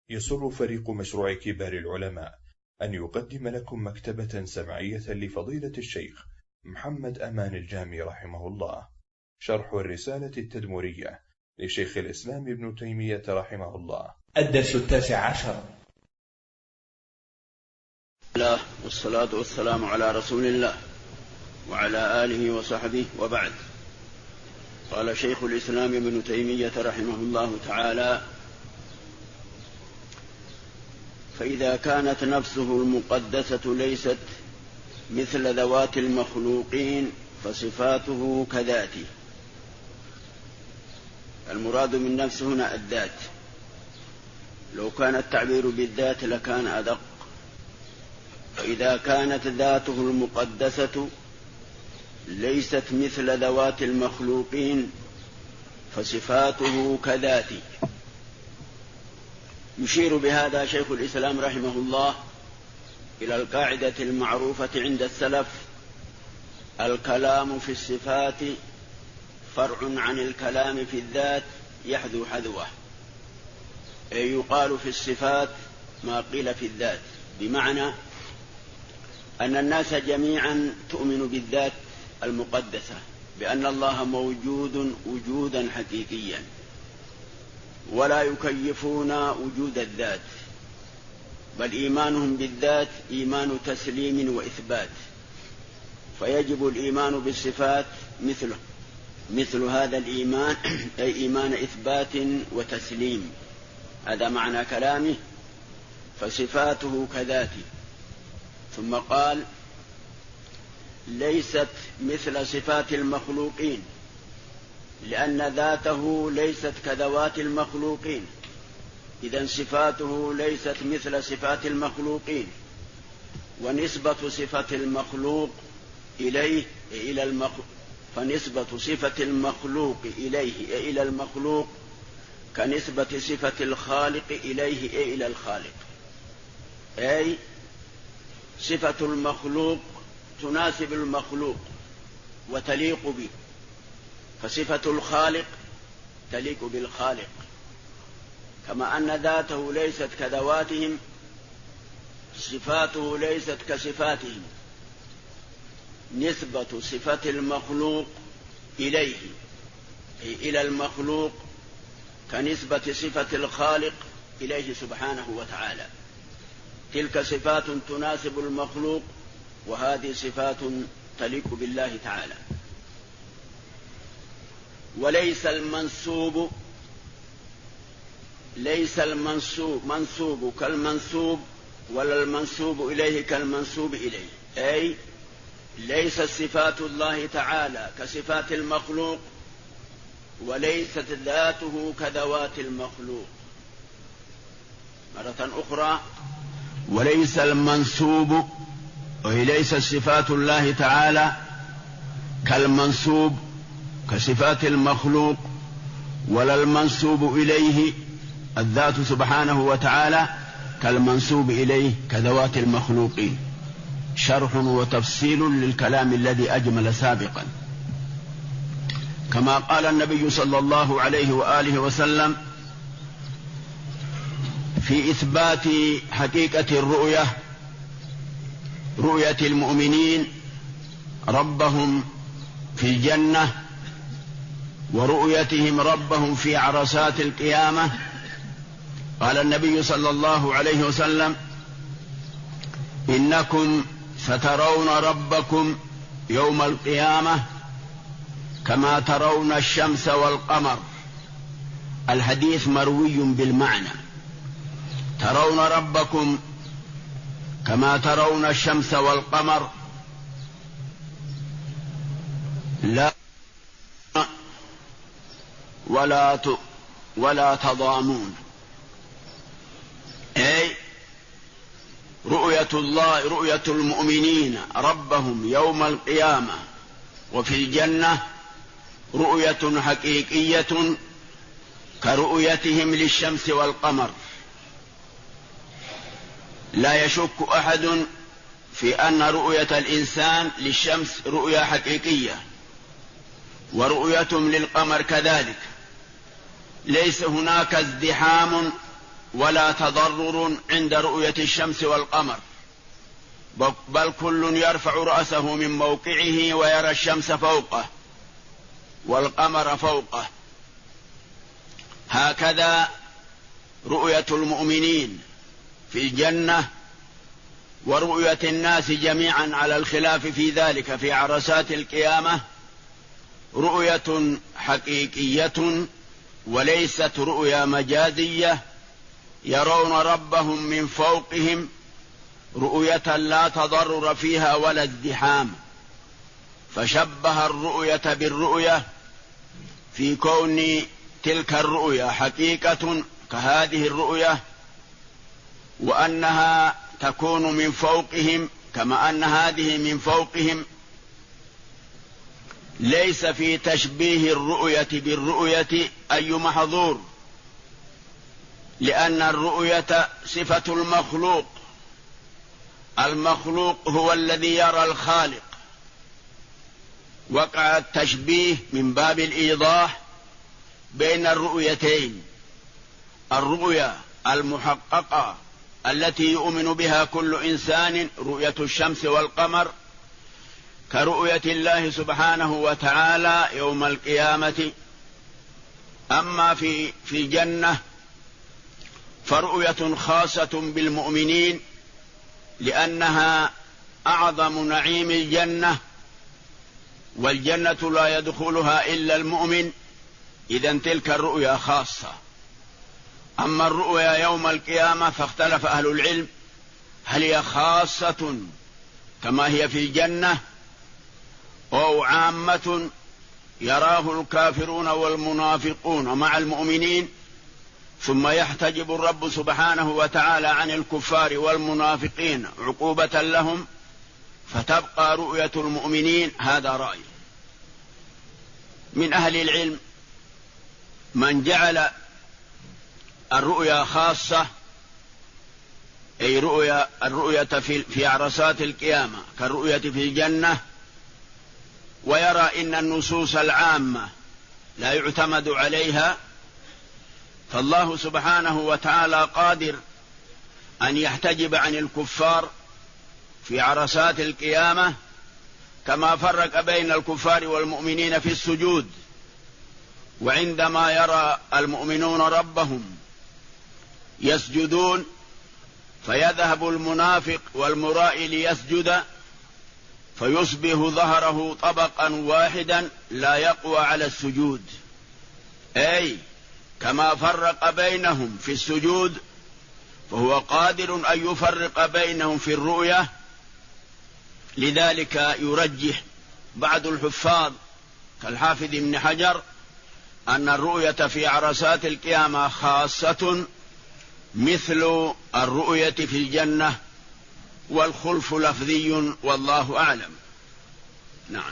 يسر فريق مشروع كبار العلماء أن يقدم لكم مكتبة سمعية لفضيلة الشيخ محمد أمان الجامي رحمه الله، شرح الرسالة التدمرية لشيخ الإسلام ابن تيمية رحمه الله. الدرس 19. الله والصلاة والسلام على رسول الله وعلى آله وصحبه، وبعد. قال شيخ الإسلام ابن تيمية رحمه الله تعالى: فإذا كانت نفسه المقدسة ليست مثل ذوات المخلوقين فصفاته كذاته. المراد من نفس هنا الذات، لو كان التعبير بالذات لكان أدق. فإذا كانت ذاته المقدسة ليست مثل ذوات المخلوقين فصفاته كذاته. يشير بهذا شيخ الإسلام رحمه الله إلى القاعدة المعروفة عند السلف: الكلام في الصفات فرع عن الكلام في الذات يحذو حذوه، أي يقال في الصفات ما قيل في الذات، بمعنى أن الناس جميعا تؤمن بالذات المقدسة بأن الله موجود وجودا حقيقيا، ولا يكيفون وجود الذات، بل إيمانهم بالذات إيمان تسليم وإثبات، فيجب الإيمان بالصفات مثل هذا الإيمان، أي إيمان إثبات وتسليم. هذا معنى كلامه: فصفاته كذاته. ثم قال: ليست مثل صفات المخلوقين، لأن ذاته ليست كذوات المخلوقين، إذن صفاته ليست مثل صفات المخلوقين، ونسبة صفة المخلوق إليه فنسبة صفة المخلوق إليه إلى المخلوق كنسبة صفة الخالق إليه إلى الخالق، أي صفة المخلوق تناسب المخلوق وتليق به، فصفة الخالق تليق بالخالق. كما أن ذاته ليست كذواتهم، صفاته ليست كصفاتهم، نسبة صفة المخلوق إليه أي إلى المخلوق كنسبة صفة الخالق إليه سبحانه وتعالى. تلك صفات تناسب المخلوق، وهذه صفات تليق بالله تعالى. وليس المنسوب كالمنسوب، ولا المنسوب إليه كالمنسوب إليه، أي ليست صفات الله تعالى كصفات المخلوق، وليست ذاته كذوات المخلوق. مرة أخرى: وليس المنسوب، أي ليست صفات الله تعالى كالمنسوب كصفات المخلوق، ولا المنسوب إليه الذات سبحانه وتعالى كالمنسوب إليه كذوات المخلوقين. شرح وتفصيل للكلام الذي أجمل سابقا. كما قال النبي صلى الله عليه وآله وسلم في إثبات حقيقة رؤية المؤمنين ربهم في الجنة، ورؤيتهم ربهم في عرصات القيامة. قال النبي صلى الله عليه وسلم: إنكم سترون ربكم يوم القيامة كما ترون الشمس والقمر. الحديث مروي بالمعنى: ترون ربكم كما ترون الشمس والقمر، لا ولا تضامون، أي رؤية المؤمنين ربهم يوم القيامة وفي الجنة رؤية حقيقية كرؤيتهم للشمس والقمر. لا يشك أحد في أن رؤية الإنسان للشمس رؤية حقيقية، ورؤيتهم للقمر كذلك. ليس هناك ازدحام ولا تضرر عند رؤية الشمس والقمر، بل كل يرفع رأسه من موقعه ويرى الشمس فوقه والقمر فوقه. هكذا رؤية المؤمنين في الجنة ورؤية الناس جميعا على الخلاف في ذلك في عرصات القيامة رؤية حقيقية وليست رؤيا مجازية، يرون ربهم من فوقهم رؤية لا تضرر فيها ولا ازدحام، فشبه الرؤية بالرؤية في كون تلك الرؤيا حقيقة كهذه الرؤية، وأنها تكون من فوقهم كما أن هذه من فوقهم. ليس في تشبيه الرؤية بالرؤية أي محظور، لأن الرؤية صفة المخلوق، المخلوق هو الذي يرى الخالق. وقع التشبيه من باب الإيضاح بين الرؤيتين، الرؤيا المحققة التي يؤمن بها كل إنسان رؤية الشمس والقمر كرؤية الله سبحانه وتعالى يوم القيامة. أما في الجنة فرؤية خاصة بالمؤمنين لأنها أعظم نعيم الجنة، والجنة لا يدخلها إلا المؤمن، إذن تلك الرؤيا خاصة. أما الرؤيا يوم القيامة فاختلف أهل العلم هل هي خاصة كما هي في الجنة أو عامة يراه الكافرون والمنافقون مع المؤمنين، ثم يحتجب الرب سبحانه وتعالى عن الكفار والمنافقين عقوبة لهم فتبقى رؤية المؤمنين. هذا رأي من أهل العلم من جعل الرؤيا خاصة، أي الرؤية في عرصات القيامة كالرؤية في الجنة، ويرى إن النصوص العامة لا يعتمد عليها، فالله سبحانه وتعالى قادر أن يحتجب عن الكفار في عرصات القيامة كما فرق بين الكفار والمؤمنين في السجود، وعندما يرى المؤمنون ربهم يسجدون فيذهب المنافق والمرائي ليسجد فيصبح ظهره طبقا واحدا لا يقوى على السجود، أي كما فرق بينهم في السجود فهو قادر أن يفرق بينهم في الرؤية. لذلك يرجح بعض الحفاظ كالحافظ ابن حجر أن الرؤية في عرصات القيامة خاصة مثل الرؤية في الجنة، والخلف لفظي والله أعلم. نعم.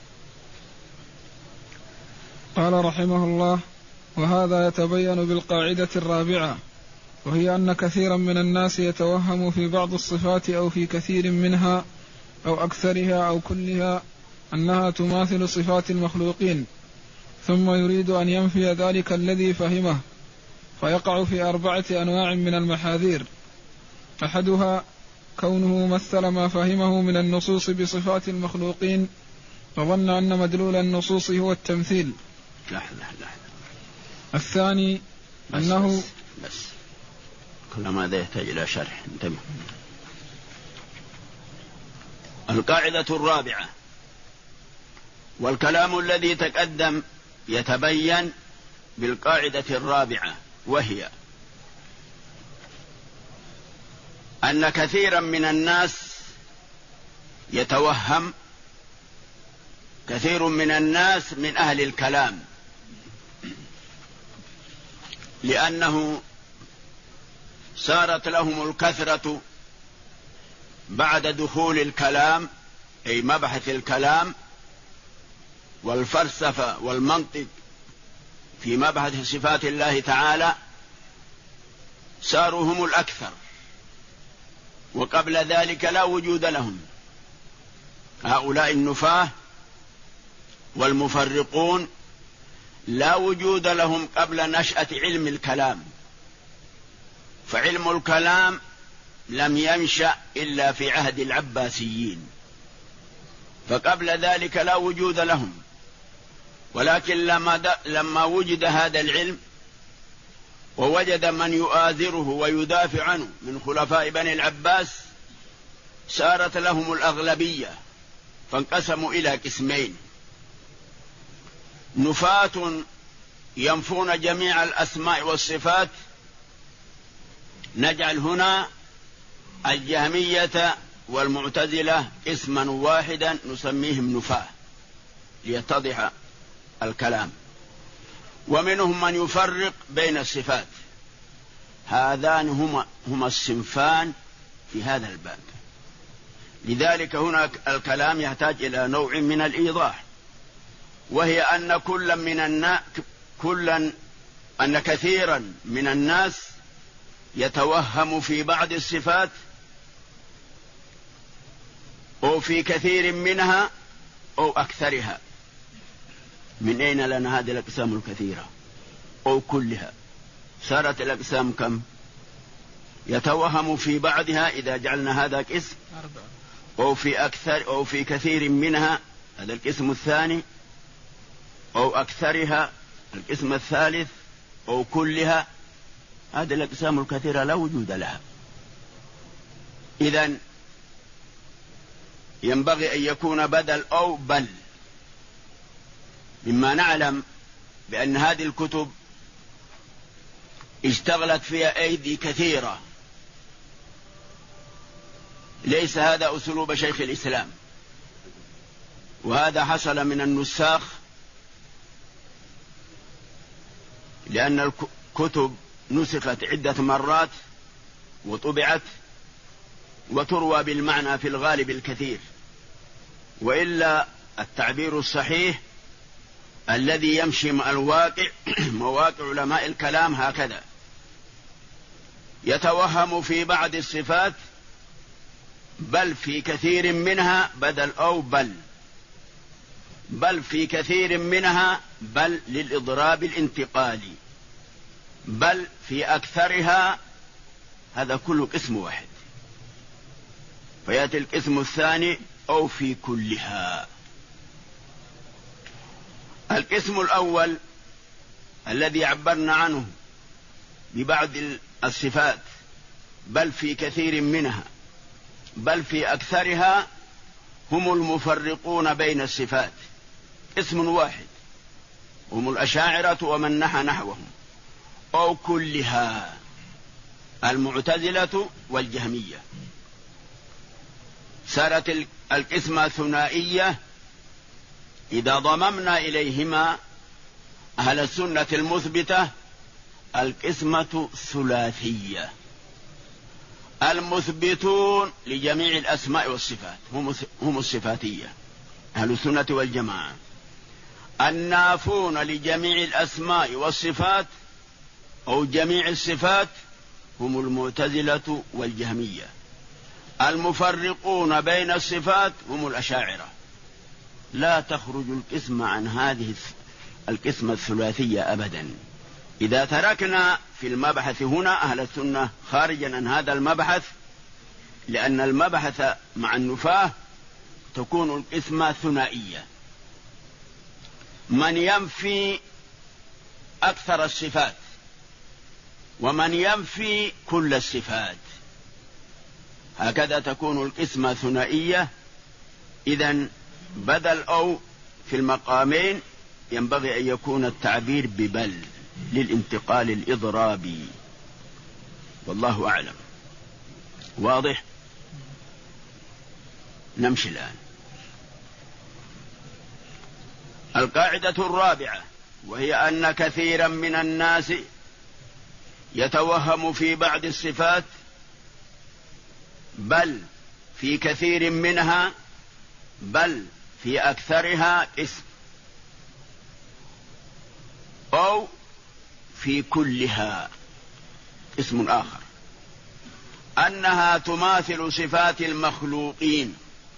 قال رحمه الله: وهذا يتبين بالقاعدة الرابعة، وهي أن كثيرا من الناس يتوهم في بعض الصفات أو في كثير منها أو أكثرها أو كلها أنها تماثل صفات المخلوقين، ثم يريد أن ينفي ذلك الذي فهمه، فيقع في 4 أنواع من المحاذير. أحدها كونه مثل ما فهمه من النصوص بصفات المخلوقين فظن أن مدلول النصوص هو التمثيل. لحظة. الثاني أنه بس كل ما ذا يحتاج إلى شرح. انتبه. القاعدة الرابعة، والكلام الذي تقدم يتبين بالقاعدة الرابعة، وهي أن كثيرا من الناس يتوهم، كثير من الناس من أهل الكلام، لأنه صارت لهم الكثرة بعد دخول الكلام، أي مبحث الكلام والفلسفة والمنطق في مبحث صفات الله تعالى، صاروا هم الأكثر، وقبل ذلك لا وجود لهم. هؤلاء النفاة والمفرقون لا وجود لهم قبل نشأة علم الكلام، فعلم الكلام لم ينشأ إلا في عهد العباسيين، فقبل ذلك لا وجود لهم. ولكن لما وجد هذا العلم ووجد من يؤازره ويدافع عنه من خلفاء بني العباس سارت لهم الأغلبية، فانقسموا إلى قسمين: نفاة ينفون جميع الأسماء والصفات، نجعل هنا الجهمية والمعتزلة قسما واحدا نسميهم نفاة ليتضح الكلام. ومنهم من يفرق بين الصفات. هذان هما الصنفان في هذا الباب. لذلك هناك الكلام يحتاج إلى نوع من الإيضاح، وهي أن كثيرا من الناس يتوهم في بعض الصفات أو في كثير منها أو أكثرها. من أين لنا هذه الأقسام الكثيرة أو كلها؟ صارت الأقسام كم؟ يتوهم في بعضها إذا جعلنا هذا قسم، أو في أكثر أو في كثير منها هذا القسم الثاني، أو أكثرها القسم الثالث، أو كلها. هذه الأقسام الكثيرة لا وجود لها. إذن ينبغي أن يكون بدل أو بل، مما نعلم بأن هذه الكتب اشتغلت فيها أيدي كثيرة. ليس هذا أسلوب شيخ الإسلام، وهذا حصل من النساخ، لأن الكتب نسخت عدة مرات وطبعت وتروى بالمعنى في الغالب الكثير. وإلا التعبير الصحيح الذي يمشي مع الواقع مواقع علماء الكلام هكذا: يتوهم في بعض الصفات بل في كثير منها بدل أو بل في كثير منها بل للإضراب الانتقالي، بل في أكثرها. هذا كله قسم واحد. فيأتي القسم الثاني أو في كلها. القسم الأول الذي عبرنا عنه ببعض الصفات بل في كثير منها بل في أكثرها هم المفرقون بين الصفات، اسم واحد، هم الأشاعرة ومن نحى نحوهم، أو كلها المعتزلة والجهمية. صارت القسمة ثنائية إذا ضممنا إليهما أهل السنة المثبتة القسمة ثلاثية. المثبتون لجميع الأسماء والصفات هم الصفاتية أهل السنة والجماعة. النافون لجميع الأسماء والصفات أو جميع الصفات هم المعتزلة والجهمية. المفرقون بين الصفات هم الأشاعرة. لا تخرج القسمة عن هذه القسمة الثلاثية أبدا. إذا تركنا في المبحث هنا أهل السنة خارجا عن هذا المبحث، لأن المبحث مع النفاة تكون القسمة ثنائية: من ينفي أكثر الصفات ومن ينفي كل الصفات. هكذا تكون القسمة ثنائية. إذن بدل أو في المقامين ينبغي أن يكون التعبير ببل للانتقال الإضرابي، والله أعلم. واضح؟ نمشي الآن. القاعدة الرابعة، وهي أن كثيرا من الناس يتوهم في بعض الصفات بل في كثير منها بل في أكثرها اسم، أو في كلها اسم آخر، أنها تماثل صفات المخلوقين.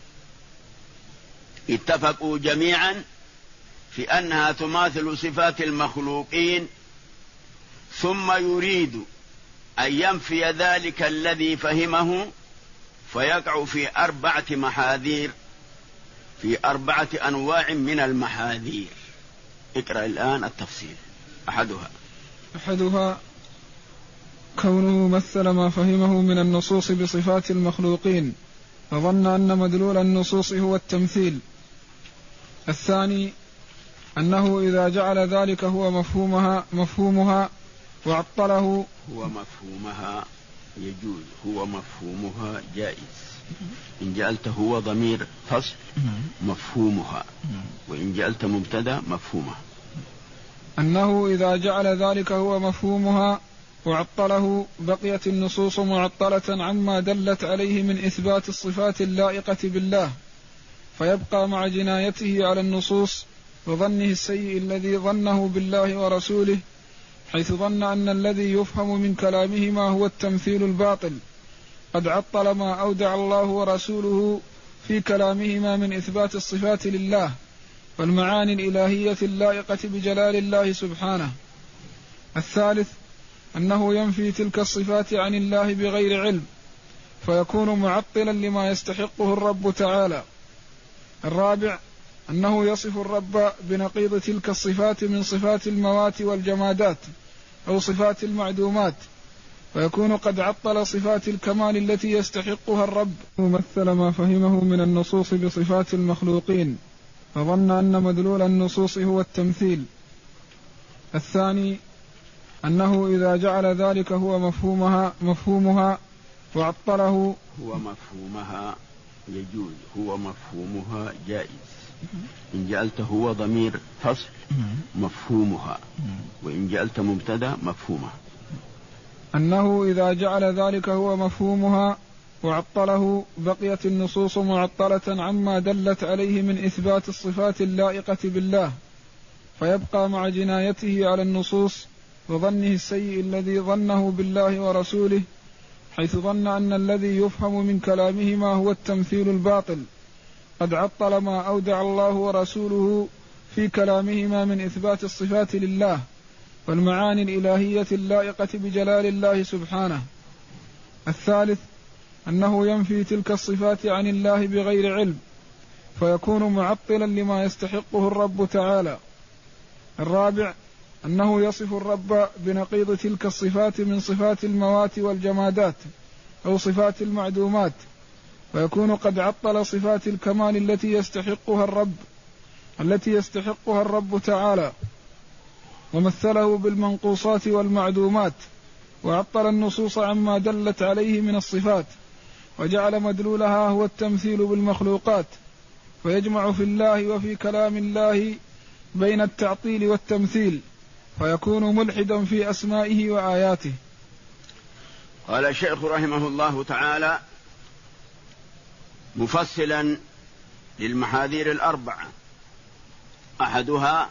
اتفقوا جميعا في أنها تماثل صفات المخلوقين، ثم يريد أن ينفي ذلك الذي فهمه فيقع في 4 محاذير، في 4 أنواع من المحاذير. اقرأ الآن التفصيل. أحدها كونه مثل ما فهمه من النصوص بصفات المخلوقين فظن أن مدلول النصوص هو التمثيل. الثاني أنه إذا جعل ذلك هو مفهومها وعطله هو مفهومها يجوز، هو مفهومها جائز. إن جعلت هو ضمير فصل مفهومها، وإن جعلت مبتدا مفهومها. أنه إذا جعل ذلك هو مفهومها وعطله بقيت النصوص معطلة عما دلت عليه من إثبات الصفات اللائقة بالله، فيبقى مع جنايته على النصوص وظنه السيء الذي ظنه بالله ورسوله، حيث ظن أن الذي يفهم من كلامهما هو التمثيل الباطل، قد عطل ما أودع الله ورسوله في كلامهما من إثبات الصفات لله والمعاني الإلهية اللائقة بجلال الله سبحانه. الثالث أنه ينفي تلك الصفات عن الله بغير علم فيكون معطلا لما يستحقه الرب تعالى. الرابع أنه يصف الرب بنقيض تلك الصفات من صفات الموات والجمادات أو صفات المعدومات، فيكون قد عطل صفات الكمال التي يستحقها الرب. مثل ما فهمه من النصوص بصفات المخلوقين فظن أن مدلول النصوص هو التمثيل. الثاني أنه إذا جعل ذلك هو مفهومها وعطله هو مفهومها يجوز، هو مفهومها جائز. إن جعلت هو ضمير فصل مفهومها، وإن جعلت مبتدا مفهومها. أنه إذا جعل ذلك هو مفهومها وعطله بقيت النصوص معطلة عما دلت عليه من إثبات الصفات اللائقة بالله، فيبقى مع جنايته على النصوص وظنه السيء الذي ظنه بالله ورسوله، حيث ظن أن الذي يفهم من كلامهما هو التمثيل الباطل، قد عطل ما أودع الله ورسوله في كلامهما من إثبات الصفات لله والمعاني الإلهية اللائقة بجلال الله سبحانه. الثالث أنه ينفي تلك الصفات عن الله بغير علم فيكون معطلا لما يستحقه الرب تعالى. الرابع أنه يصف الرب بنقيض تلك الصفات من صفات الموات والجمادات أو صفات المعدومات، فيكون قد عطل صفات الكمال التي يستحقها الرب تعالى، ومثله بالمنقوصات والمعدومات، وعطل النصوص عما دلت عليه من الصفات، وجعل مدلولها هو التمثيل بالمخلوقات، فيجمع في الله وفي كلام الله بين التعطيل والتمثيل، فيكون ملحدا في أسمائه وآياته. قال الشيخ رحمه الله تعالى مفصلا للمحاذير 4: أحدها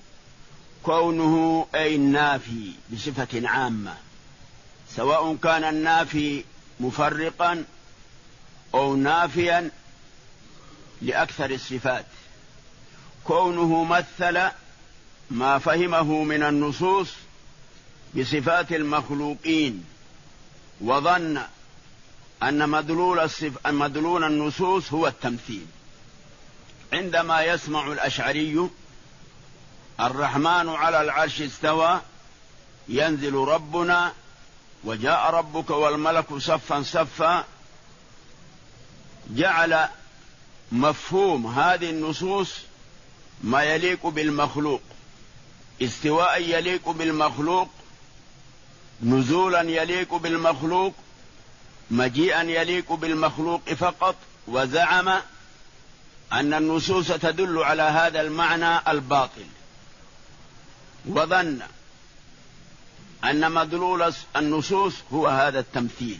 كونه أي النافي بصفة عامة، سواء كان النافي مفرقا أو نافيا لأكثر الصفات. كونه مثل ما فهمه من النصوص بصفات المخلوقين وظن أن مدلول النصوص هو التمثيل. عندما يسمع الأشعري الرحمن على العرش استوى، ينزل ربنا، وجاء ربك والملك صفا صفا، جعل مفهوم هذه النصوص ما يليق بالمخلوق، استواء يليق بالمخلوق، نزولا يليق بالمخلوق، مجيئا يليق بالمخلوق فقط، وزعم أن النصوص تدل على هذا المعنى الباطل، وظن أن مدلول النصوص هو هذا التمثيل،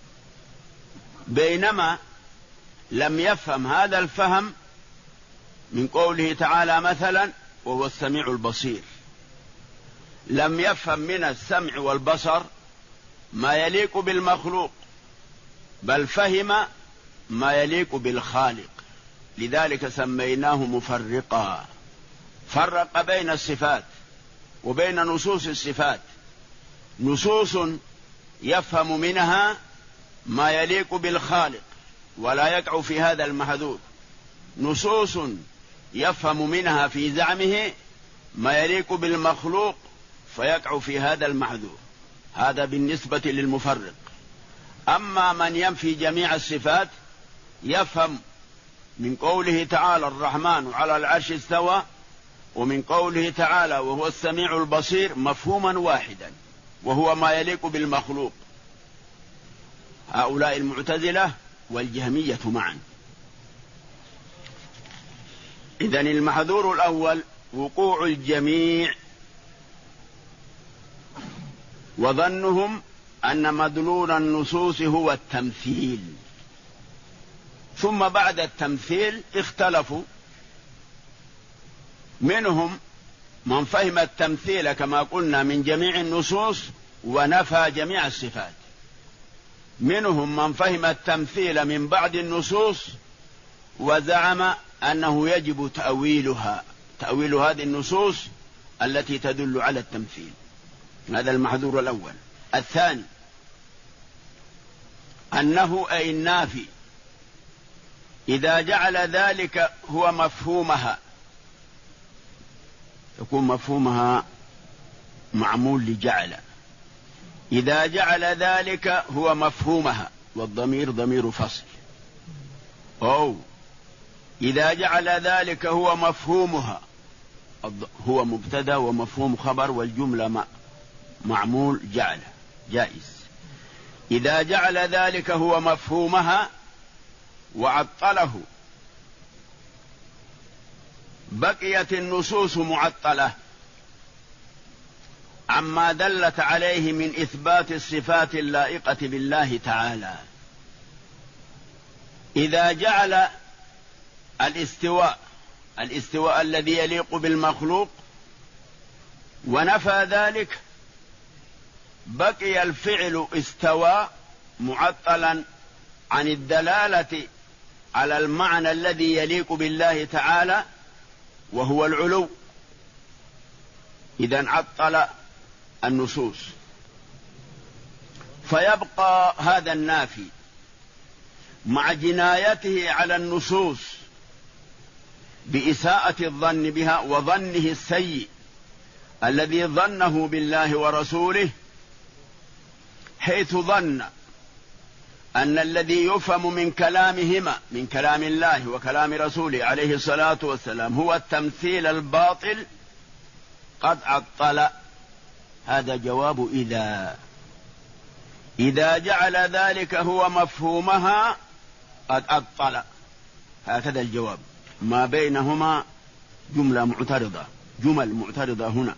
بينما لم يفهم هذا الفهم من قوله تعالى مثلا وهو السميع البصير. لم يفهم من السمع والبصر ما يليق بالمخلوق، بل فهم ما يليق بالخالق، لذلك سميناه مفرقا. فرق بين الصفات وبين نصوص الصفات، نصوص يفهم منها ما يليق بالخالق ولا يقع في هذا المحذور، نصوص يفهم منها في زعمه ما يليق بالمخلوق فيقع في هذا المحذور. هذا بالنسبة للمفرق. أما من ينفي جميع الصفات يفهم من قوله تعالى الرحمن على العرش استوى، ومن قوله تعالى وهو السميع البصير مفهوما واحدا وهو ما يليق بالمخلوق. هؤلاء المعتزلة والجهمية معا. إذن المحذور الأول وقوع الجميع، وظنهم أن مدلول النصوص هو التمثيل. ثم بعد التمثيل اختلفوا، منهم من فهم التمثيل كما قلنا من جميع النصوص ونفى جميع الصفات، منهم من فهم التمثيل من بعض النصوص وزعم أنه يجب تأويل هذه النصوص التي تدل على التمثيل. هذا المحذور الأول. الثاني أنه أي النافي إذا جعل ذلك هو مفهومها، يكون مفهومها معمول لجعل، إذا جعل ذلك هو مفهومها، والضمير ضمير فصل، أو إذا جعل ذلك هو مفهومها، هو مبتدأ ومفهوم خبر والجملة معمول جعل جائز. إذا جعل ذلك هو مفهومها وعطله بقيت النصوص معطلة عما دلت عليه من إثبات الصفات اللائقة بالله تعالى. إذا جعل الاستواء الذي يليق بالمخلوق ونفى ذلك بقي الفعل استوى معطلا عن الدلالة على المعنى الذي يليق بالله تعالى وهو العلو. إذن عطل النصوص، فيبقى هذا النافي مع جنايته على النصوص بإساءة الظن بها وظنه السيء الذي ظنه بالله ورسوله، حيث ظن أن الذي يفهم من كلامهما من كلام الله وكلام رسوله عليه الصلاة والسلام هو التمثيل الباطل قد عطل. هذا جواب إذا جعل ذلك هو مفهومها قد عطل. هكذا الجواب، ما بينهما جمل معترضة هنا،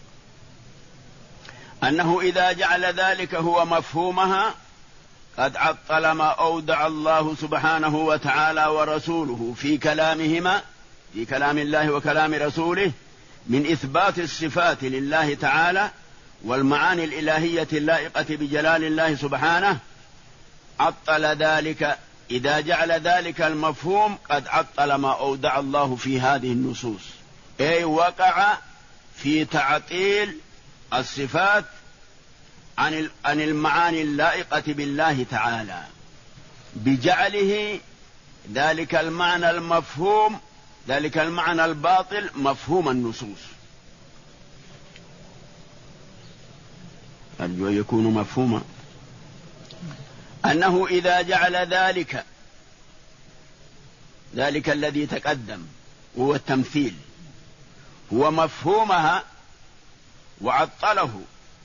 أنه إذا جعل ذلك هو مفهومها قد عطل ما أودع الله سبحانه وتعالى ورسوله في كلامهما، في كلام الله وكلام رسوله، من إثبات الصفات لله تعالى والمعاني الإلهية اللائقة بجلال الله سبحانه. عطل ذلك إذا جعل ذلك المفهوم قد عطل ما أودع الله في هذه النصوص، أي وقع في تعطيل الصفات عن المعاني اللائقة بالله تعالى بجعله ذلك المعنى المفهوم، ذلك المعنى الباطل مفهوم النصوص. أرجو يكون مفهوما أنه إذا جعل ذلك الذي تقدم هو التمثيل هو مفهومها وعطله،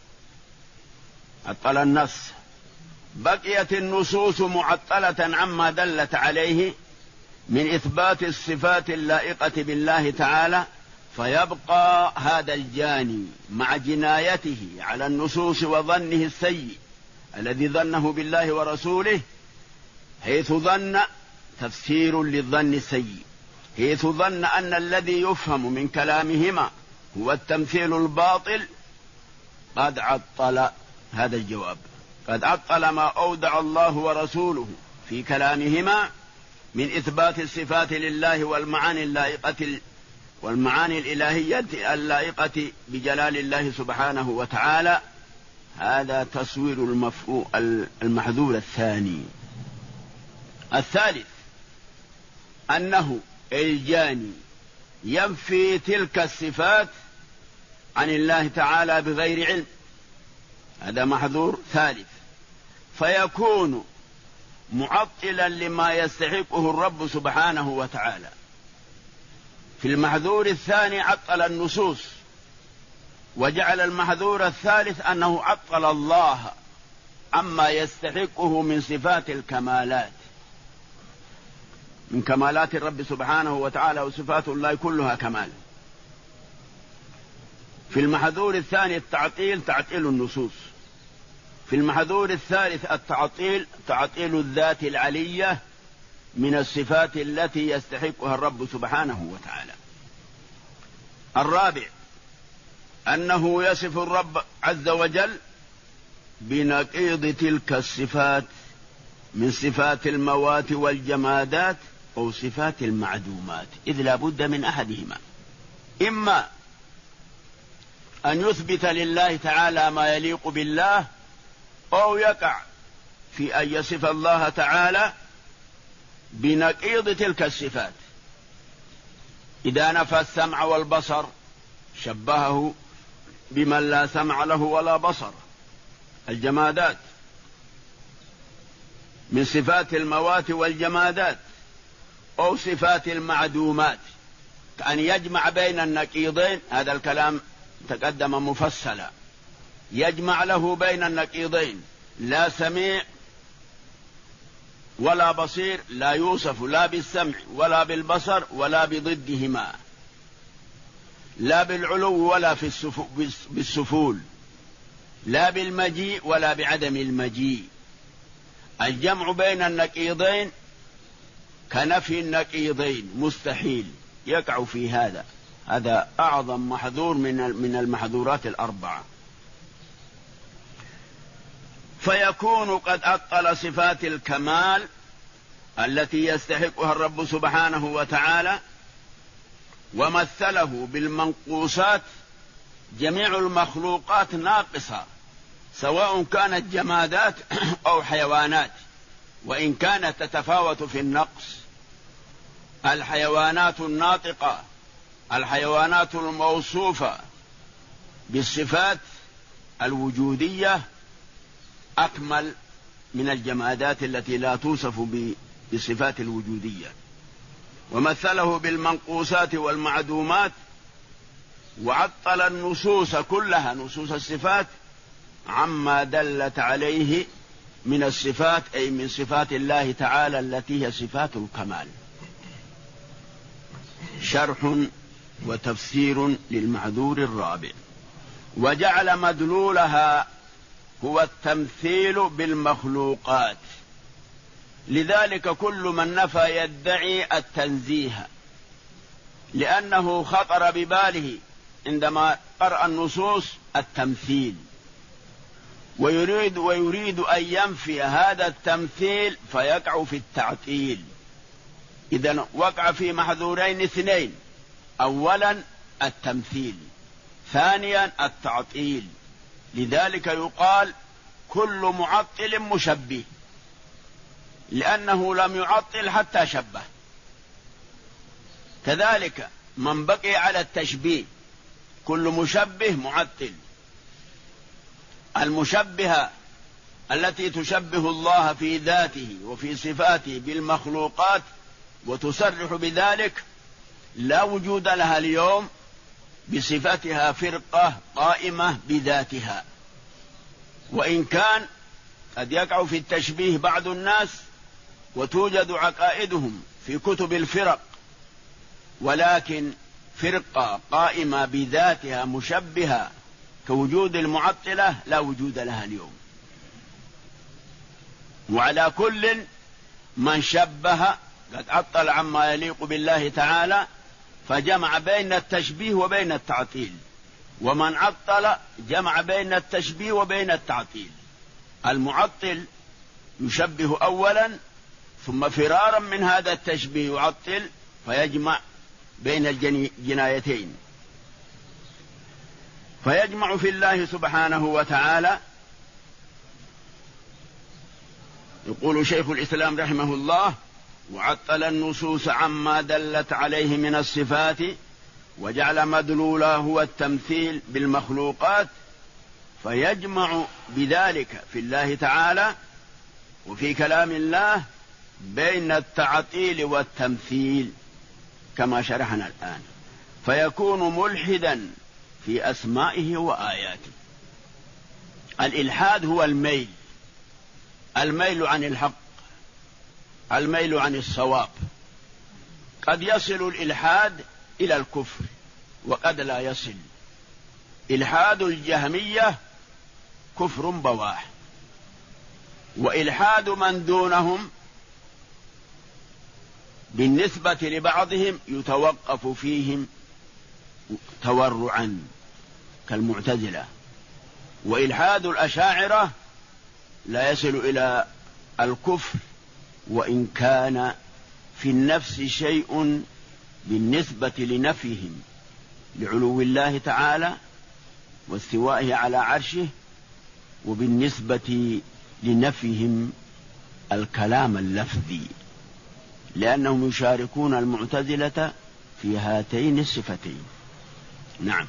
عطل النص، بقيت النصوص معطلة عما دلت عليه من إثبات الصفات اللائقة بالله تعالى، فيبقى هذا الجاني مع جنايته على النصوص وظنه السيء الذي ظنه بالله ورسوله، حيث ظن تفسير للظن السيء، حيث ظن أن الذي يفهم من كلامهما هو التمثيل الباطل، قد عطل. هذا الجواب، قد عطل ما أودع الله ورسوله في كلامهما من إثبات الصفات لله والمعاني الإلهية اللائقة بجلال الله سبحانه وتعالى، هذا تصوير المحذور الثاني. الثالث أنه الجاني ينفي تلك الصفات عن الله تعالى بغير علم، هذا محذور ثالث، فيكون معطلا لما يستحقه الرب سبحانه وتعالى. في المحذور الثاني عطل النصوص، وجعل المحذور الثالث أنه عطل الله عما يستحقه من صفات الكمالات، من كمالات الرب سبحانه وتعالى، وصفات الله كلها كمال. في المحذور الثاني التعطيل، تعطيل النصوص. في المحذور الثالث التعطيل، تعطيل الذات العلية من الصفات التي يستحقها الرب سبحانه وتعالى. الرابع أنه يصف الرب عز وجل بنقيض تلك الصفات من صفات الموات والجمادات أو صفات المعدومات، إذ لا بد من أحدهما، إما أن يثبت لله تعالى ما يليق بالله، أو يقع في أن يصف الله تعالى بنقيض تلك الصفات. إذا نفى السمع والبصر شبهه بمن لا سمع له ولا بصر، الجمادات من صفات الموات والجمادات، أو صفات المعدومات، كأن يجمع بين النقيضين. هذا الكلام تقدم مفصلا، يجمع له بين النقيضين، لا سميع ولا بصير، لا يوصف لا بالسمع ولا بالبصر ولا بضدهما، لا بالعلو ولا بالسفول، لا بالمجيء ولا بعدم المجيء. الجمع بين النقيضين كنفي النقيضين مستحيل، يقع في هذا. هذا أعظم محذور من المحذورات الأربعة. فيكون قد أبطل صفات الكمال التي يستحقها الرب سبحانه وتعالى، ومثله بالمنقوصات. جميع المخلوقات ناقصة، سواء كانت جمادات أو حيوانات، وإن كانت تتفاوت في النقص. الحيوانات الناطقة، الحيوانات الموصوفة بالصفات الوجودية أكمل من الجمادات التي لا توصف بالصفات الوجودية. ومثله بالمنقوصات والمعدومات، وعطل النصوص كلها، نصوص الصفات، عما دلت عليه من الصفات، أي من صفات الله تعالى التي هي صفات الكمال. شرح وتفسير للمحذور الرابع. وجعل مدلولها هو التمثيل بالمخلوقات، لذلك كل من نفى يدعي التنزيه، لأنه خطر بباله عندما قرأ النصوص التمثيل، ويريد أن ينفي هذا التمثيل فيقع في التعطيل. إذن وقع في محذورين اثنين: أولا التمثيل، ثانيا التعطيل. لذلك يقال كل معطل مشبه، لأنه لم يعطل حتى شبه. كذلك من بقي على التشبيه كل مشبه معطل. المشبهة التي تشبه الله في ذاته وفي صفاته بالمخلوقات وتصرح بذلك لا وجود لها اليوم بصفتها فرقة قائمة بذاتها. وإن كان قد يقع في التشبيه بعض الناس وتوجد عقائدهم في كتب الفرق، ولكن فرقة قائمة بذاتها مشبهة كوجود المعطلة لا وجود لها اليوم. وعلى كل من شبه قد عطل عما يليق بالله تعالى، فجمع بين التشبيه وبين التعطيل، ومن عطل جمع بين التشبيه وبين التعطيل. المعطل يشبه أولا، ثم فرارا من هذا التشبيه يعطل، فيجمع بين الجنايتين. فيجمع في الله سبحانه وتعالى يقول شيخ الإسلام رحمه الله: وعطل النصوص عما دلت عليه من الصفات وجعل مدلوله هو التمثيل بالمخلوقات، فيجمع بذلك في الله تعالى وفي كلام الله بين التعطيل والتمثيل كما شرحنا الآن، فيكون ملحدا في أسمائه وآياته. الإلحاد هو الميل عن الحق، الميل عن الصواب. قد يصل الإلحاد إلى الكفر وقد لا يصل. إلحاد الجهمية كفر بواح، وإلحاد من دونهم بالنسبة لبعضهم يتوقف فيهم تورعا كالمعتزلة. وإلحاد الأشاعرة لا يصل إلى الكفر وإن كان في النفس شيء بالنسبة لنفيهم لعلو الله تعالى واستوائه على عرشه، وبالنسبة لنفيهم الكلام اللفظي، لأنهم يشاركون المعتزلة في هاتين الصفتين. نعم.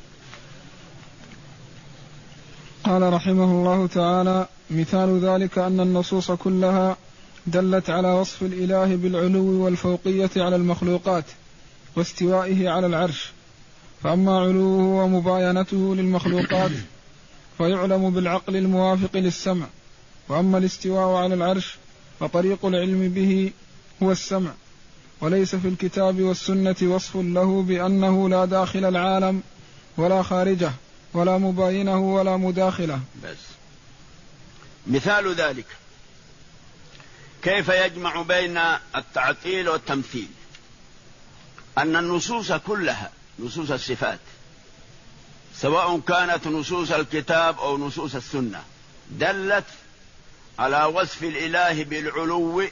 قال رحمه الله تعالى: مثال ذلك أن النصوص كلها دلت على وصف الإله بالعلو والفوقية على المخلوقات واستوائه على العرش، فأما علوه ومباينته للمخلوقات فيعلم بالعقل الموافق للسمع، وأما الاستواء على العرش فطريق العلم به هو السمع، وليس في الكتاب والسنة وصف له بأنه لا داخل العالم ولا خارجه ولا مباينه ولا مداخله. بس مثال ذلك كيف يجمع بين التعطيل والتمثيل، أن النصوص كلها نصوص الصفات سواء كانت نصوص الكتاب أو نصوص السنة دلت على وصف الإله بالعلو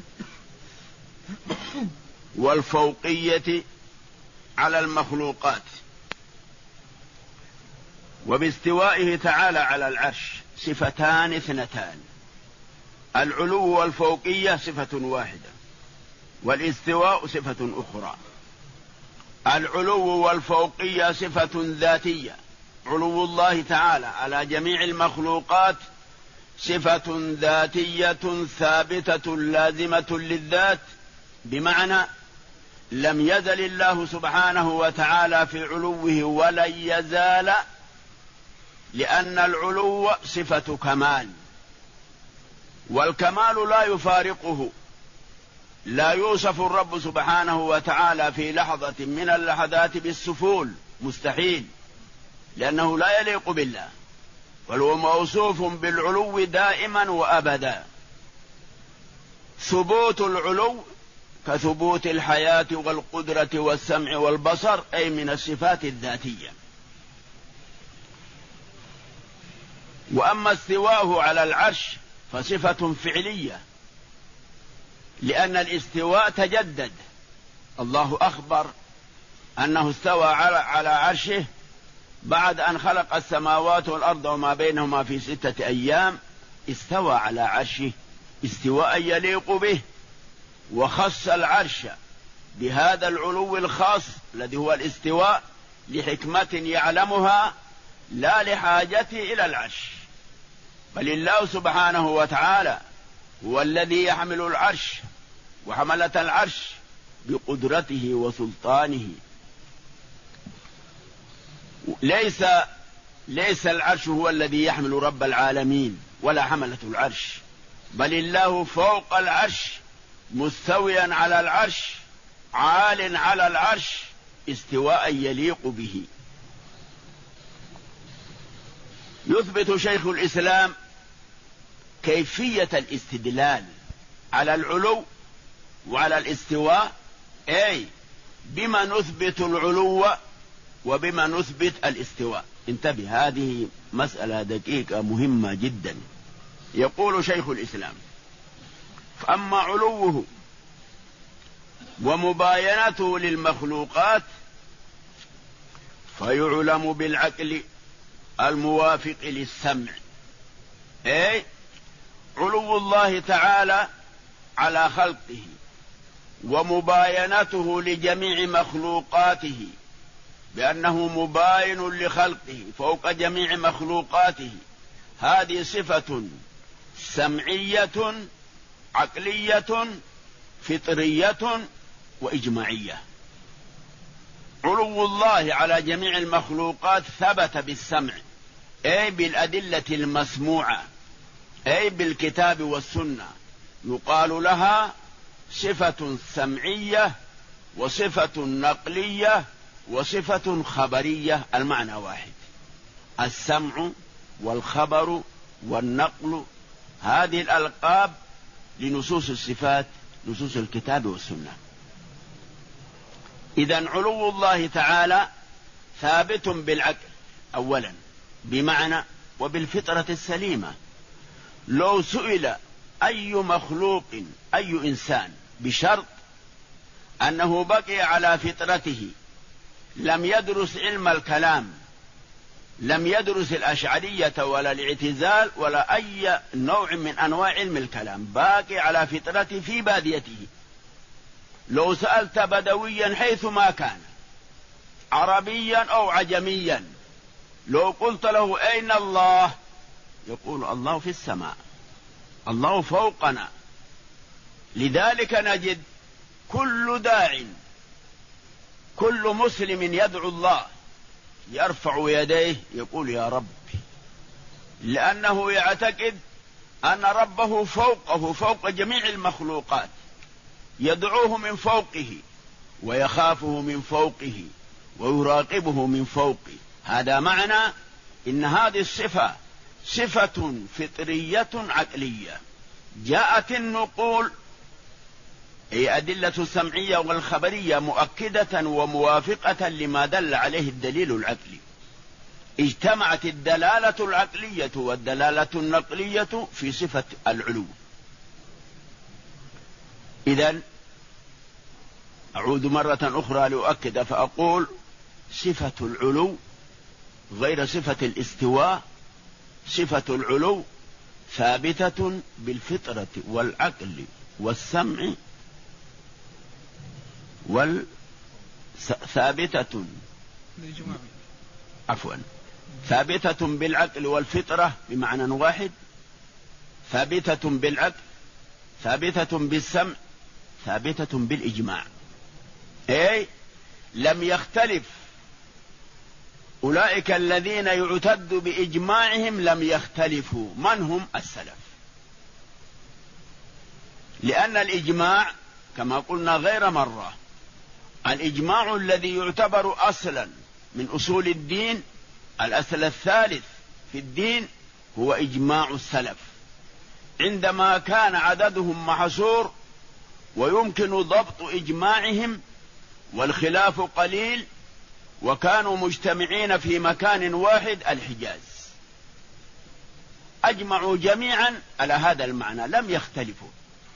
والفوقية على المخلوقات، وباستوائه تعالى على العرش صفتان اثنتان. العلو والفوقية صفة واحدة، والاستواء صفة أخرى. العلو والفوقية صفة ذاتية، علو الله تعالى على جميع المخلوقات صفة ذاتية ثابتة لازمة للذات، بمعنى لم يزل الله سبحانه وتعالى في علوه ولن يزال، لأن العلو صفة كمال، والكمال لا يفارقه. لا يوصف الرب سبحانه وتعالى في لحظة من اللحظات بالسفول، مستحيل، لأنه لا يليق بالله، بل هو موصوف بالعلو دائما وأبدا. ثبوت العلو كثبوت الحياة والقدرة والسمع والبصر، أي من الصفات الذاتية. وأما استواءه على العرش فصفة فعلية، لأن الاستواء تجدد. الله أخبر أنه استوى على عرشه بعد أن خلق السماوات والأرض وما بينهما في 6 أيام. استوى على عرشه استواء يليق به، وخص العرش بهذا العلو الخاص الذي هو الاستواء لحكمة يعلمها، لا لحاجته إلى العرش، بل الله سبحانه وتعالى هو الذي يحمل العرش وحملة العرش بقدرته وسلطانه. ليس العرش هو الذي يحمل رب العالمين ولا حملة العرش، بل الله فوق العرش مستويا على العرش عال على العرش استواء يليق به. يثبت شيخ الإسلام كيفية الاستدلال على العلو وعلى الاستواء، أي بما نثبت العلو وبما نثبت الاستواء. انتبه، هذه مسألة دقيقة مهمة جدا. يقول شيخ الإسلام: فأما علوه ومباينته للمخلوقات فيعلم بالعقل الموافق للسمع، أي علو الله تعالى على خلقه ومباينته لجميع مخلوقاته بأنه مباين لخلقه فوق جميع مخلوقاته، هذه صفة سمعية عقلية فطرية وإجماعية. علو الله على جميع المخلوقات ثبت بالسمع، أي بالأدلة المسموعة، أي بالكتاب والسنة، يقال لها صفة سمعية وصفة نقلية وصفة خبرية، المعنى واحد. السمع والخبر والنقل هذه الألقاب لنصوص الصفات، نصوص الكتاب والسنة. إذن علو الله تعالى ثابت بالعقل أولا، بمعنى وبالفطرة السليمة. لو سئل أي مخلوق أي إنسان بشرط أنه بقي على فطرته، لم يدرس علم الكلام، لم يدرس الأشعرية ولا الاعتزال ولا أي نوع من أنواع علم الكلام، باقي على فطرته في باديته، لو سألت بدويا حيثما كان عربيا أو عجميا، لو قلت له أين الله؟ يقول الله في السماء، الله فوقنا. لذلك نجد كل داع، كل مسلم يدعو الله يرفع يديه يقول يا رب، لأنه يعتقد أن ربه فوقه، فوق جميع المخلوقات، يدعوه من فوقه ويخافه من فوقه ويراقبه من فوقه. هذا معنى إن هذه الصفة صفة فطرية عقلية، جاءت النقول أي أدلة السمعية والخبرية مؤكدة وموافقة لما دل عليه الدليل العقلي. اجتمعت الدلالة العقلية والدلالة النقلية في صفة العلو. إذن أعود مرة أخرى لأؤكد فأقول صفة العلو غير صفة الاستواء، صفة العلو ثابتة بالفطرة والعقل والسمع ثابتة ثابتة بالعقل والفطرة بمعنى واحد، ثابتة بالعقل، ثابتة بالسمع، ثابتة بالإجماع. أي لم يختلف أولئك الذين يعتد بإجماعهم، لم يختلفوا. من هم؟ السلف. لأن الإجماع كما قلنا غير مرة، الإجماع الذي يعتبر أصلا من أصول الدين، الأصل الثالث في الدين هو إجماع السلف، عندما كان عددهم محصور ويمكن ضبط إجماعهم والخلاف قليل، وكانوا مجتمعين في مكان واحد الحجاز، أجمعوا جميعا على هذا المعنى، لم يختلفوا.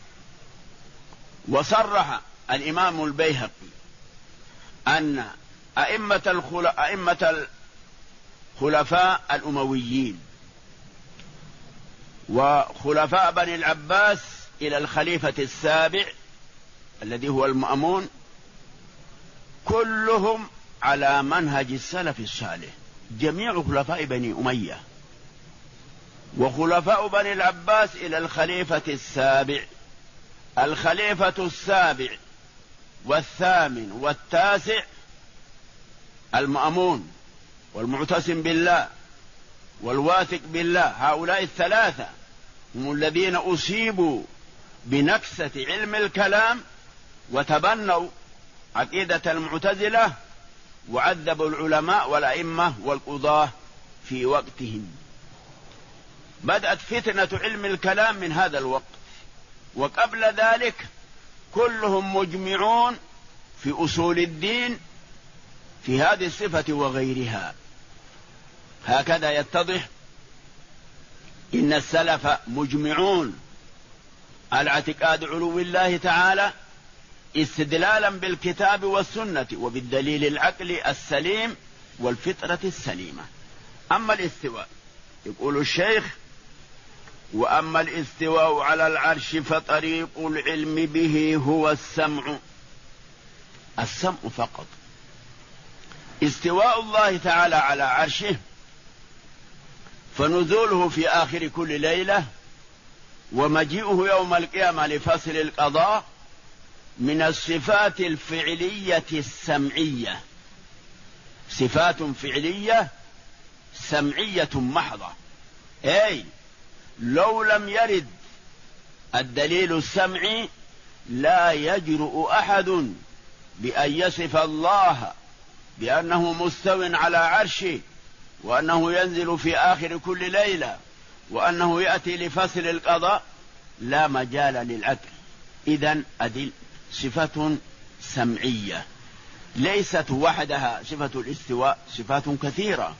وصرح الإمام البيهقي أن أئمة الخلفاء الأمويين وخلفاء بني العباس إلى الخليفة السابع الذي هو المأمون كلهم على منهج السلف الصالح، جميع خلفاء بني أمية وخلفاء بني العباس إلى الخليفة السابع. الخليفة السابع والثامن والتاسع المأمون والمعتصم بالله والواثق بالله، هؤلاء الثلاثة هم الذين أصيبوا بنكسة علم الكلام وتبنوا عقيدة المعتزلة وعذبوا العلماء والأئمة والقضاة في وقتهم. بدأت فتنة علم الكلام من هذا الوقت، وقبل ذلك كلهم مجمعون في أصول الدين في هذه الصفة وغيرها. هكذا يتضح إن السلف مجمعون على اعتقاد علو الله تعالى استدلالا بالكتاب والسنة وبالدليل العقلي السليم والفطرة السليمة. أما الاستواء، يقول الشيخ وأما الاستواء على العرش فطريق العلم به هو السمع فقط. استواء الله تعالى على عرشه فنزوله في آخر كل ليلة ومجيئه يوم القيامة لفصل القضاء من الصفات الفعلية السمعية، صفات فعلية سمعية محضة. أي لو لم يرد الدليل السمعي لا يجرؤ أحد بأن يصف الله بأنه مستو على عرشه، وأنه ينزل في آخر كل ليلة، وأنه يأتي لفصل القضاء، لا مجال للعقل. إذن صفة سمعية ليست وحدها. صفة الاستواء صفات كثيرة،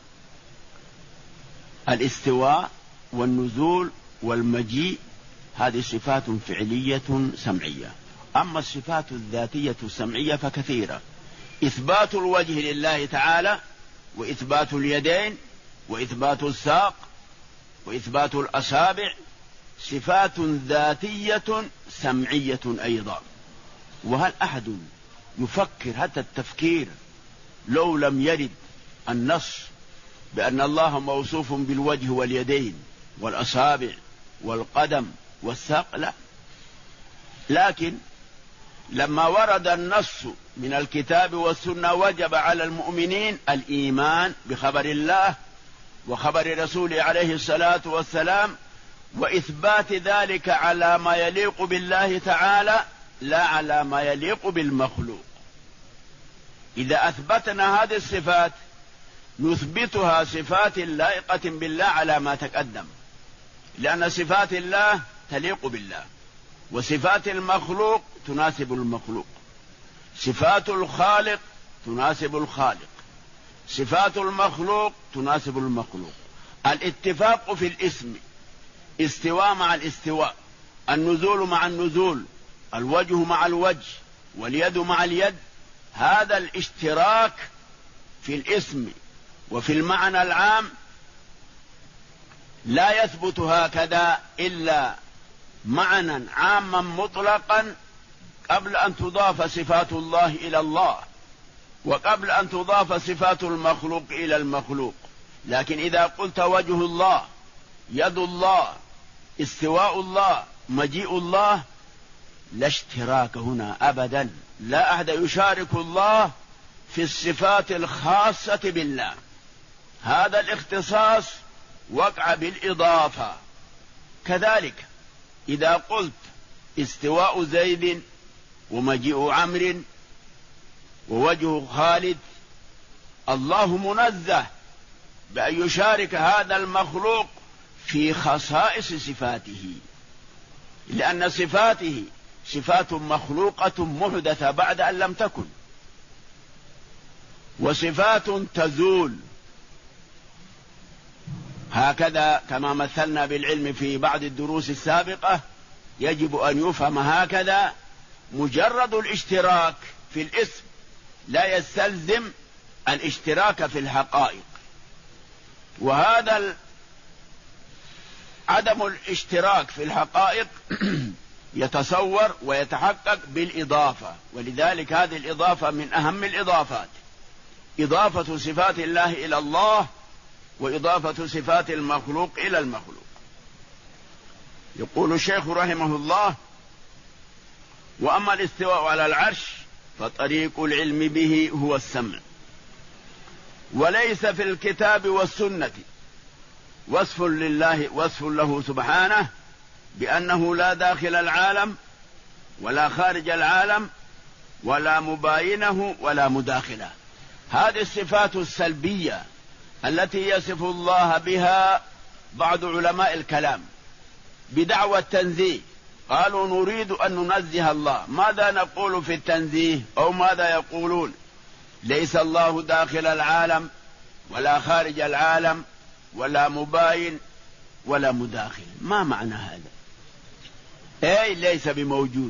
الاستواء والنزول والمجيء هذه صفات فعلية سمعية. أما الصفات الذاتية السمعية فكثيرة. إثبات الوجه لله تعالى، وإثبات اليدين، وإثبات الساق، وإثبات الأصابع، صفات ذاتية سمعية أيضا. وهل أحد يفكر حتى التفكير لو لم يرد النص بأن الله موصوف بالوجه واليدين والأصابع والقدم والساق؟ لا. لكن لما ورد النص من الكتاب والسنة وجب على المؤمنين الإيمان بخبر الله وخبر رسوله عليه الصلاة والسلام، وإثبات ذلك على ما يليق بالله تعالى لا على ما يليق بالمخلوق. إذا أثبتنا هذه الصفات نثبتها صفات لائقة بالله على ما تقدم، لأن صفات الله تليق بالله، وصفات المخلوق تناسب المخلوق، صفات الخالق تناسب الخالق، صفات المخلوق تناسب المخلوق. الاتفاق في الاسم، استواء مع الاستواء، النزول مع النزول، الوجه مع الوجه، واليد مع اليد، هذا الاشتراك في الاسم وفي المعنى العام لا يثبت هكذا إلا معنى عاما مطلقا قبل أن تضاف صفات الله إلى الله، وقبل أن تضاف صفات المخلوق إلى المخلوق. لكن إذا قلت وجه الله، يد الله، استواء الله، مجيء الله، لا اشتراك هنا أبدا. لا أحد يشارك الله في الصفات الخاصة بالله. هذا الاختصاص وقع بالإضافة. كذلك إذا قلت استواء زيد ومجيء عمرو ووجه خالد، الله منزه بأن يشارك هذا المخلوق في خصائص صفاته، لأن صفاته صفات مخلوقة محدثة بعد أن لم تكن، وصفات تزول. هكذا كما مثلنا بالعلم في بعض الدروس السابقة، يجب أن يفهم هكذا. مجرد الاشتراك في الاسم لا يستلزم الاشتراك في الحقائق، وهذا عدم الاشتراك في الحقائق يتصور ويتحقق بالإضافة. ولذلك هذه الإضافة من أهم الإضافات، إضافة صفات الله إلى الله، وإضافة صفات المخلوق إلى المخلوق. يقول الشيخ رحمه الله: وأما الاستواء على العرش فطريق العلم به هو السمع. وليس في الكتاب والسنة وصف له سبحانه بأنه لا داخل العالم ولا خارج العالم ولا مباينه ولا مداخله. هذه الصفات السلبية التي يصف الله بها بعض علماء الكلام بدعوى التنزيه. قالوا نريد أن ننزه الله. ماذا نقول في التنزيه؟ أو ماذا يقولون؟ ليس الله داخل العالم ولا خارج العالم ولا مباين ولا مداخل. ما معنى هذا؟ أي ليس بموجود.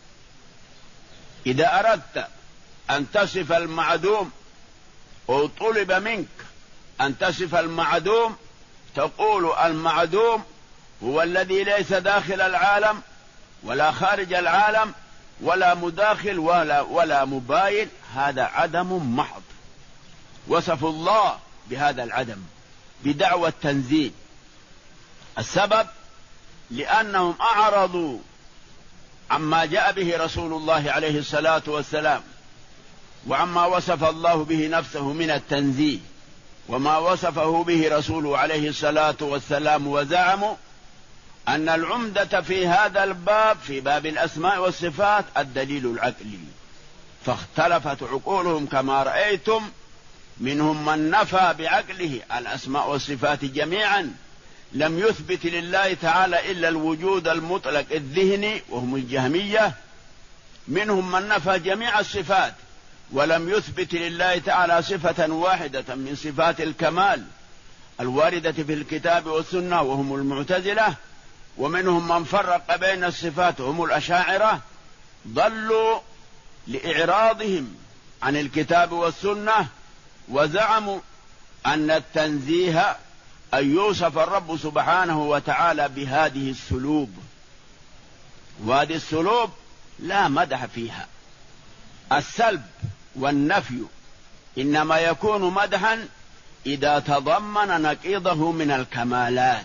إذا أردت أن تصف المعدوم أو طلب منك أن تصف المعدوم، تقول المعدوم هو الذي ليس داخل العالم ولا خارج العالم ولا مداخل ولا مباين، هذا عدم محض. وصفوا الله بهذا العدم بدعوى التنزيه. السبب لأنهم أعرضوا عما جاء به رسول الله عليه الصلاة والسلام، وعما وصف الله به نفسه من التنزيه وما وصفه به رسوله عليه الصلاة والسلام، وزعموا أن العمدة في هذا الباب، في باب الأسماء والصفات، الدليل العقلي، فاختلفت عقولهم كما رأيتم، منهم من نفى بعقله الأسماء والصفات جميعا، لم يثبت لله تعالى إلا الوجود المطلق الذهني وهم الجهمية، منهم من نفى جميع الصفات ولم يثبت لله تعالى صفة واحدة من صفات الكمال الواردة في الكتاب والسنة وهم المعتزلة، ومنهم من فرق بين الصفات هم الأشاعرة، ضلوا لإعراضهم عن الكتاب والسنة، وزعموا أن التنزيه أن يوصف الرب سبحانه وتعالى بهذه السلوب، وهذه السلوب لا مدح فيها. السلب والنفي إنما يكون مدحا إذا تضمن نقيضه من الكمالات.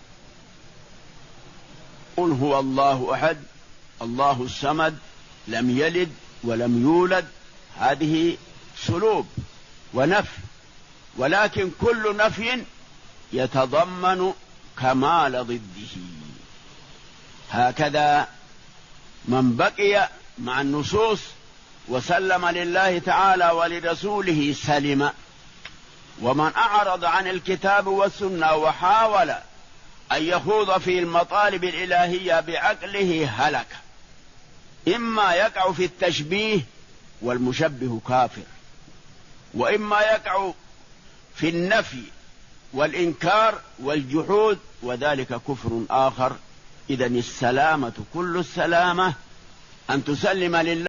قل هو الله أحد الله الصمد لم يلد ولم يولد، هذه سلوب ونفي، ولكن كل نفي يتضمن كمال ضده. هكذا من بقي مع النصوص وسلم لله تعالى ولرسوله سلم، ومن أعرض عن الكتاب والسنة وحاول أن يخوض في المطالب الإلهية بعقله هلك. إما يقع في التشبيه والمشبه كافر، وإما يقع في النفي والإنكار والجحود، وذلك كفر آخر. إذن السلامة كل السلامة أن تسلم لله